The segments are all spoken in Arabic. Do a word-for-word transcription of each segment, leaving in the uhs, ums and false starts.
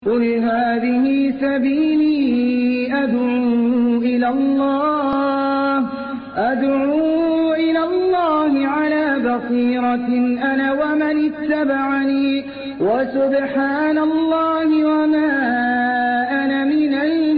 قل هذه سبيلي أدعو إلى الله أدعو إلى الله على بصيرة أنا ومن اتبعني وسبحان الله وما أنا من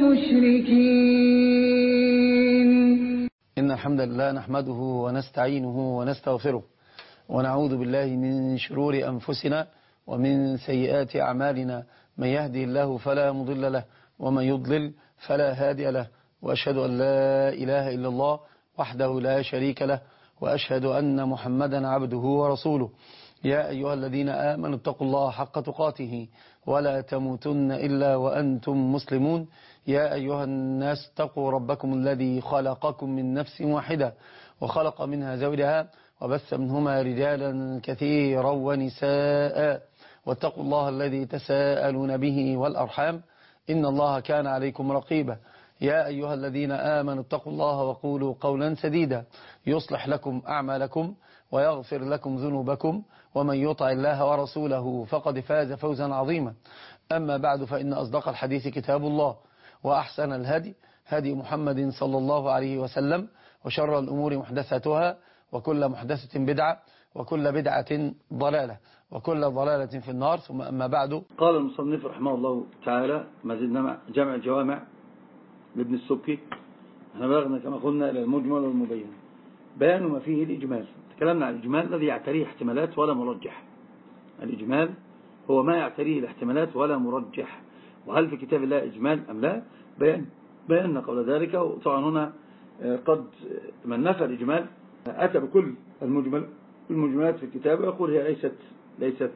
المشركين. إن الحمد لله نحمده ونستعينه ونستغفره ونعوذ بالله من شرور أنفسنا ومن سيئات أعمالنا، من يهدي الله فلا مضل له ومن يضلل فلا هادي له، وأشهد أن لا إله إلا الله وحده لا شريك له، وأشهد أن محمدا عبده ورسوله. يا أيها الذين آمنوا اتقوا الله حق تقاته ولا تموتن إلا وأنتم مسلمون. يا أيها الناس اتقوا ربكم الذي خلقكم من نفس واحدة وخلق منها زوجها وبث منهما رجالا كثيرا ونساء، واتقوا الله الذي تساءلون به والأرحام إن الله كان عليكم رقيبا. يا أيها الذين آمنوا اتقوا الله وقولوا قولا سديدا يصلح لكم أعمالكم ويغفر لكم ذنوبكم، ومن يطع الله ورسوله فقد فاز فوزا عظيما. أما بعد، فإن أصدق الحديث كتاب الله، وأحسن الهدي هدي محمد صلى الله عليه وسلم، وشر الأمور محدثاتها، وكل محدثة بدعة، وكل بدعة ضلالة، وكل ضلالة في النار. ثم أما بعد، قال المصنف رحمه الله تعالى: ما زلنا مع جمع الجوامع لابن السبكي. احنا بلغنا كما قلنا إلى المجمل والمبين، بيان ما فيه الإجمال. تكلمنا عن الإجمال الذي يعتريه احتمالات ولا مرجح. الإجمال هو ما يعتريه الاحتمالات ولا مرجح. وهل في كتاب الله إجمال أم لا؟ بيان بياننا قبل ذلك. وطبعا هنا قد من نفى الإجمال أتى بكل المجمل المجملات في الكتاب ويقول هي ليست ليست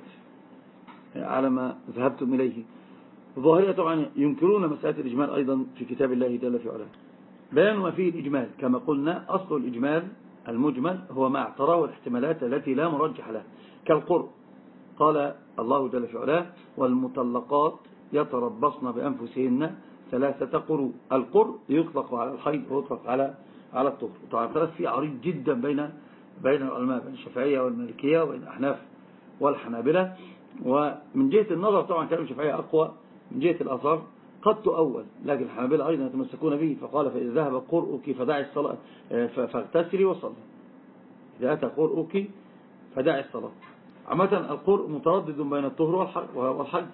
على ما ذهبتم إليه. الظاهرية طبعا ينكرون مسألة الإجمال أيضا في كتاب الله جل في علاه. بيان ما فيه الإجمال، كما قلنا أصل الإجمال المجمل هو ما اعتراه الاحتمالات التي لا مرجح لها، كالقرء. قال الله جل في علاه: والمطلقات يتربصن بأنفسهن ثلاثة قروء. القرء يطلق على الحيض ويطلق على على الطهر. طبعا الثلاث فيه عريض جدا بين بين العلماء، بين الشافعية والمالكية وبين الأحناف والحنابلة. ومن جهة النظر طبعا كلام الشافعية أقوى، من جهة الأثر قد تؤول، لكن الحنابلة أيضا يتمسكون به. فقال: فإذا ذهب قرؤك فدعي الصلاة فاغتسلي وصلي. إذا أتى قرؤك فدعي الصلاة. عامة القرء متردد بين الطهر والحج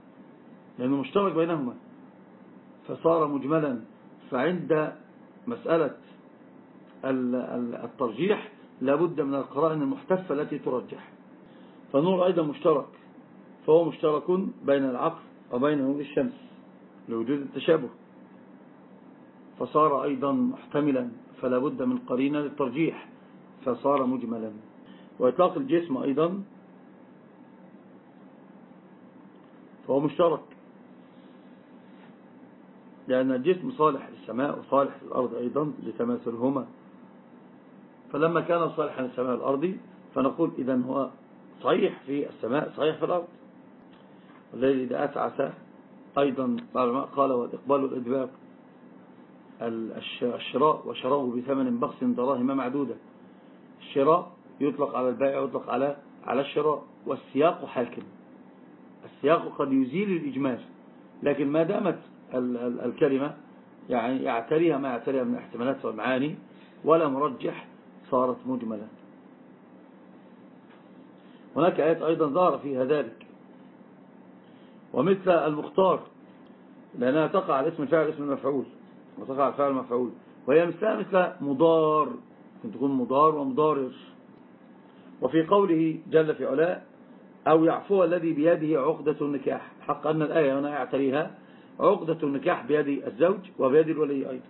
لأنه مشترك بينهما، فصار مجملا. فعند مسألة الترجيح لابد من القرائن المحتفة التي ترجح. فالنور أيضا مشترك، فهو مشترك بين العقل وبين نور الشمس لوجود التشابه، فصار أيضا محتملا، فلا بد من قرينة للترجيح فصار مجملا. وإطلاق الجسم أيضا فهو مشترك، لأن الجسم صالح للسماء وصالح للأرض أيضا لتماثلهما. فلما كان صالحا للسماء والأرض فنقول إذن هو صحيح في السماء صحيح في الأرض. والذي إذا أتعس أيضا قال: والإقبال والإدبار الشراء وشراءه بثمن بخس دراهم معدودة. الشراء يطلق على البيع ويطلق على على الشراء، والسياق حاكم. السياق قد يزيل الإجمال، لكن ما دامت الكلمة يعني يعتريها ما يعتريها من احتمالات والمعاني ولا مرجح صارت مجملا. هناك آيات أيضا ظهر فيها ذلك، ومثل المختار، لأنها تقع على اسم الفاعل اسم المفعول، وتقع على الفاعل المفعول، وهي مثلها مثل مضار، ممكن تكون مضار ومضارر. وفي قوله جل في علاه: أو يعفو الذي بيده عقدة النكاح. حق أن الآية هنا يعتريها عقدة النكاح بيد الزوج وبيد الولي أيضا،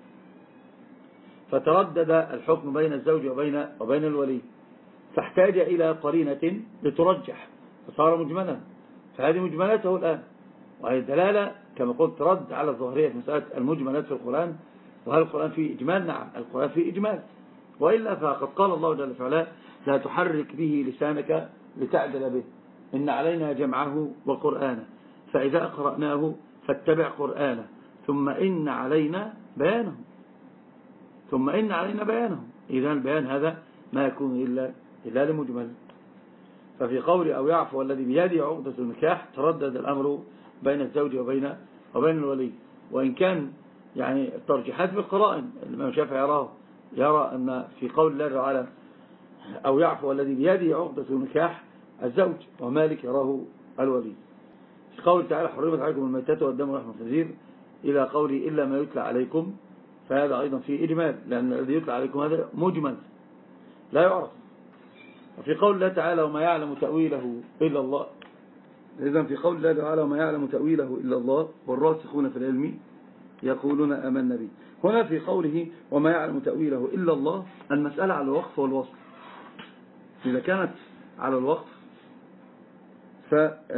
فتردد الحكم بين الزوج وبين وبين الولي، فاحتاج إلى قرينة لترجح فصار مجملا. فهذه مجملاته الآن، وهي الدلالة كما قلت رد على الظاهرية في مسألة المجملات في القرآن. وهل القرآن فيه إجمال؟ نعم، القرآن فيه إجمال، وإلا فقد قال الله جل وعلا: لا تحرك به لسانك لتعدل به، إن علينا جمعه وقرآنه، فإذا قرأناه فاتبع قرآنه، ثم إن علينا بيانه ثم إن علينا بيانه. إذن البيان هذا ما يكون إلا إلا لمجمل. ففي قول أو يعفو الذي بيده عقدة النكاح تردد الأمر بين الزوج وبين وبين الولي. وإن كان يعني الترجيحات بالقرائن، الإمام الشافعي يراه يرى أن في قول الله تعالى أو يعفو الذي بيده عقدة نكاح الزوج، ومالك يراه الولي. في قول تعالى حرمت عليكم الميتة والدم ولحم الخنزير إلى قولي إلا ما يتلى عليكم، فهذا أيضا فيه إجمال، لأن الذي يتلى عليكم هذا مجمل لا يعرف. وفي قول الله تعالى وما يعلم تأويله إلا الله، إذن في قول الله تعالى وما يعلم تأويله إلا الله والراسخون في العلم يقولون آمنا به. هنا في قوله وما يعلم تأويله إلا الله المسألة على الوقف والوصل. إذا كانت على الوقف ف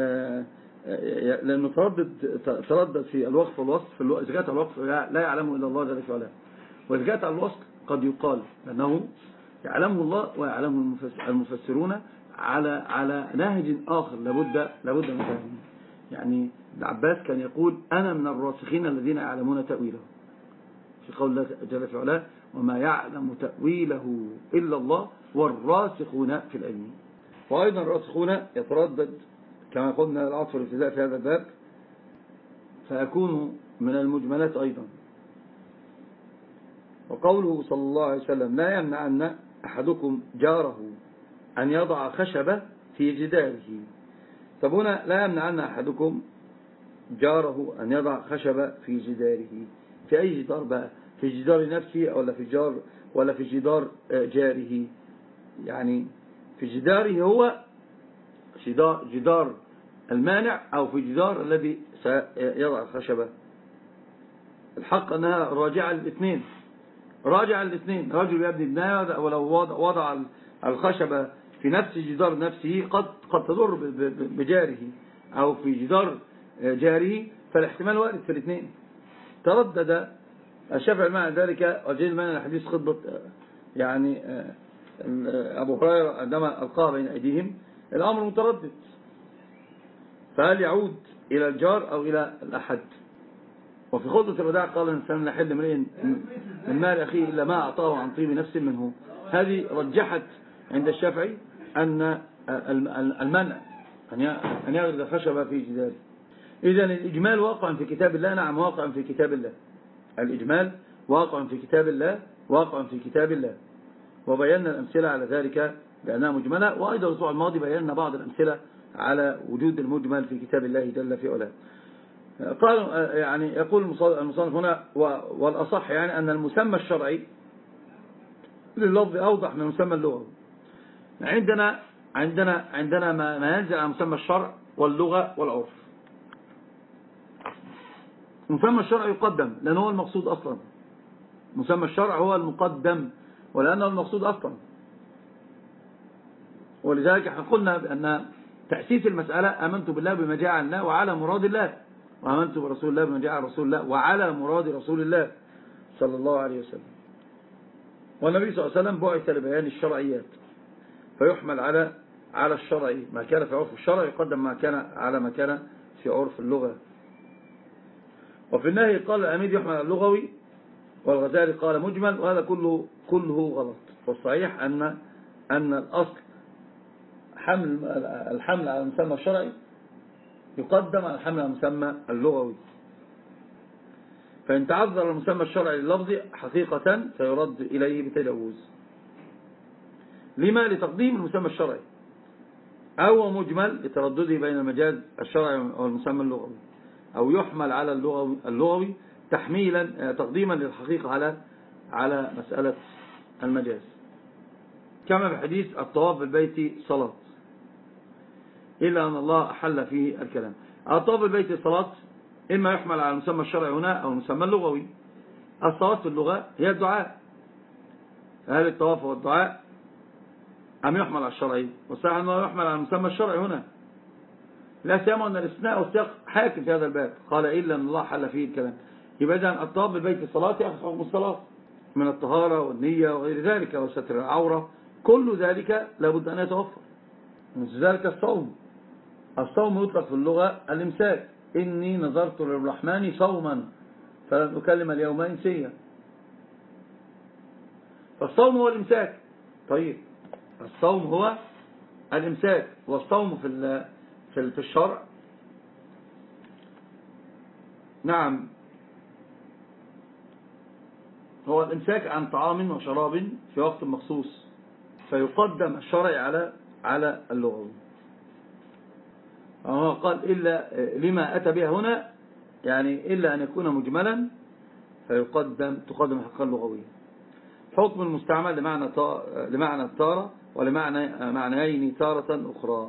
لأنه تردد تردد في الوقف والوصف. إذا كانت على الوقف لا يعلمه إلا الله جل وعلا، وإذا كانت على الوصل قد يقال أنه يعلمه الله ويعلمه المفسرون على على نهج آخر لابد لابد من فهمه. يعني ابن عباس كان يقول أنا من الراسخين الذين يعلمون تأويله، في قول الله جل وعلا وما يعلم تأويله إلا الله والراسخون في العلم. وأيضا الراسخون يتردد كما قلنا العطف والابتداء في هذا الباب، فيكون من المجملات أيضا. وقوله صلى الله عليه وسلم لا يمنعن أحدكم جاره أن يضع خشبة في جداره. طب هنا لا يمنعن أحدكم جاره أن يضع خشبة في جداره، في أي جدار بقى؟ في جدار نفسه ولا في جدار ولا في جدار جاره؟ يعني في جداره هو جدار, جدار المانع أو في جدار الذي سيضع الخشبة. الحق أنها راجعة الاثنين، راجع الاثنين. رجل يبني بناء ولو وضع الخشبة في نفس جدار نفسه قد قد تضر بجاره أو في جدار جاره، فالاحتمال وارد في الاثنين. تردد الشافعي مع ذلك وجد من الحديث خطبة يعني أبو هريرة عندما ألقاها بين أيديهم، الأمر متردد، فهل يعود إلى الجار أو إلى الأحد؟ وفي خطبة الوداع قال الإنسان لا يحل امرئ من مال أخيه إلا ما أعطاه عن طيب نفس منه. هذه رجحت عند الشافعي أن المنع أن يغرز الخشبة في جداره. إذن الإجمال واقع في كتاب الله، نعم واقع في كتاب الله. الإجمال واقع في كتاب الله، واقع في كتاب الله، وبينا الأمثلة على ذلك بأنها مجملة. وأيضا الأسبوع الماضي بينا بعض الأمثلة على وجود المجمل في كتاب الله جل في علاه. قال يعني يقول المصنف هنا والأصح يعني أن المسمى الشرعي لللفظ أوضح من المسمى اللغوي. عندنا عندنا عندنا ما ينزل على مسمى الشرع واللغة والعرف. مسمى الشرع يقدم لأنه هو المقصود أصلا. مسمى الشرع هو المقدم ولأنه المقصود أصلا. ولذلك احنا قلنا بأن تأسيس المسألة آمنت بالله بما جاء عن الله وعلى مراد الله، وآمنت برسول الله بما جاء عن رسول الله وعلى مراد رسول الله صلى الله عليه وسلم. والنبي صلى الله عليه وسلم بعث لبيان الشرعيات، فيحمل على على الشرع ما كان في عرف الشرع يقدم ما كان على ما كان في عرف اللغة. وفي النهي قال الأميد يحمل على اللغوي، والغزالي قال مجمل، وهذا كله كله غلط. والصحيح أن أن الأصل حمل الحمل على المسمى الشرعي يقدم على الحمل على المسمى اللغوي. فإن تعذر المسمى الشرعي لللفظ حقيقة سيرد إليه بتجوز. لما؟ لتقديم المسمى الشرعي، أو مجمل لتردده بين المجاز الشرعي والمسمى اللغوي، أو يحمل على اللغوي, اللغوي تحميلا تقديما للحقيقة على على مسألة المجاز. كما في حديث الطواف بالبيت صلاة، إلا أن الله أحل فيه الكلام. الطواف بالبيت صلاة إما يحمل على المسمى الشرعي هنا أو المسمى اللغوي. الصلاة في اللغة هي الدعاء، هل الطواف هو الدعاء أم يحمل على الشرعي؟ والصحيح أنه يحمل على المسمى الشرعي هنا، لا سيما أن الاستثناء والسياق حاكم في هذا الباب، قال إلا أن الله حل فيه الكلام. يبقى إذن الطواف بالبيت الصلاة يأخذ حكم الصلاة من الطهارة والنية وغير ذلك وستر العورة، كل ذلك لابد أن يتوفر. من ذلك الصوم، الصوم يطلق في اللغة الإمساك، إني نظرت للرحمن صوما فلن أكلم اليوم إنسيا. فالصوم هو الإمساك. طيب الصوم هو الإمساك، والصوم في في الشرع نعم، هو الإمساك عن طعام وشراب في وقت مخصوص، فيقدم الشرع على على اللغوي. هو قال إلا لما أتى بها هنا، يعني إلا أن يكون مجملا فيقدم تقدم الحقيقة اللغوية. حكم المستعمل لمعنى لمعنى التارة ولمعنى معنيين تارة أخرى،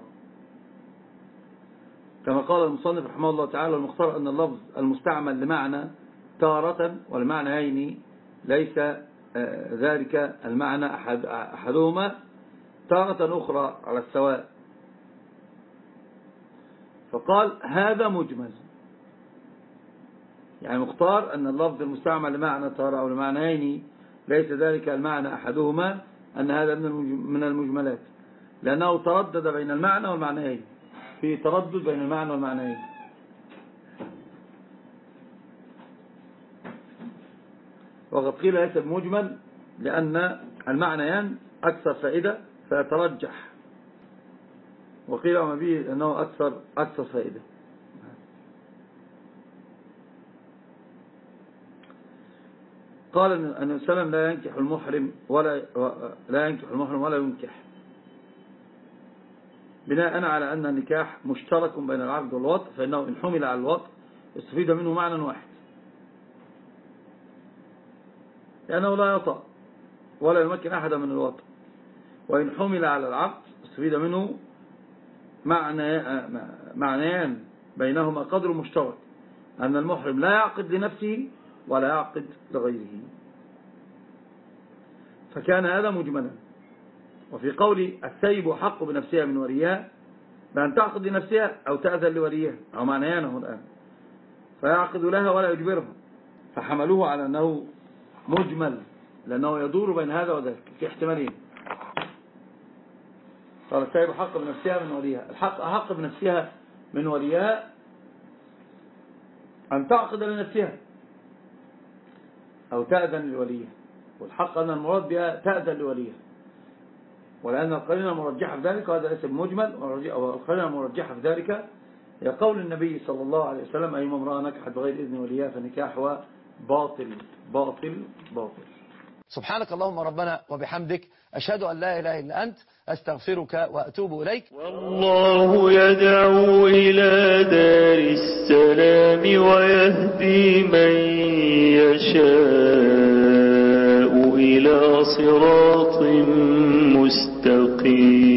كما قال المصنف رحمه الله تعالى: المختار أن اللفظ المستعمل لمعنى تارة والمعنيين ليس ذلك المعنى أحد أحدهما تارة أخرى على السواء. فقال هذا مجمل، يعني مختار أن اللفظ المستعمل لمعنى تارة أو لمعنيين ليس ذلك المعنى أحدهما، أن هذا من المجملات، لأنه تردد بين المعنى والمعنيين، في تردد بين المعنى والمعنيين. وقد قيل ليس بمجمل لأن المعنيان أكثر فائدة فيترجح، وقيل وما به أنه أكثر أكثر فائدة. قال أن السلام لا ينكح المحرم ولا لا ينكح المحرم ولا ينكح، بناء على أن النكاح مشترك بين العقد والوطء، فإنه إن حمل على الوطء استفيد منه معنى واحد، لأنه لا يطأ ولا يمكن أحدا من الوطء. وإن حمل على العقد استفيد منه معنى معنيان بينهما قدر مشترك، أن المحرم لا يعقد لنفسه ولا يعقد لغيره، فكان هذا مجملا. وفي قول السيب حق بنفسها من وليها، بأن تعقد لنفسها أو تأذن لوليها، أو معنيانه الآن، فيعقد لها ولا يجبرها، فحملوه على أنه مجمل، لأنه يدور بين هذا وذاك في احتمالين. قال السيب حق بنفسها من وليها، الحق أحق بنفسها من وليها أن تعقد لنفسها أو تأذن لوليها، والحق أن المراد بها تأذن لوليها، ولأن القرينة المرجحة في ذلك، وهذا ليس بمجمل، والقرينة المرجحة في ذلك هي قول النبي صلى الله عليه وسلم: أيما امرأة نكحت بغير إذن وليها فنكاحها باطل باطل باطل. سبحانك اللهم ربنا وبحمدك، أشهد أن لا إله إلا أنت، أستغفرك وأتوب إليك. والله يدعو إلى دار السلام ويهدي من يشاء إلى صراط مستقيم.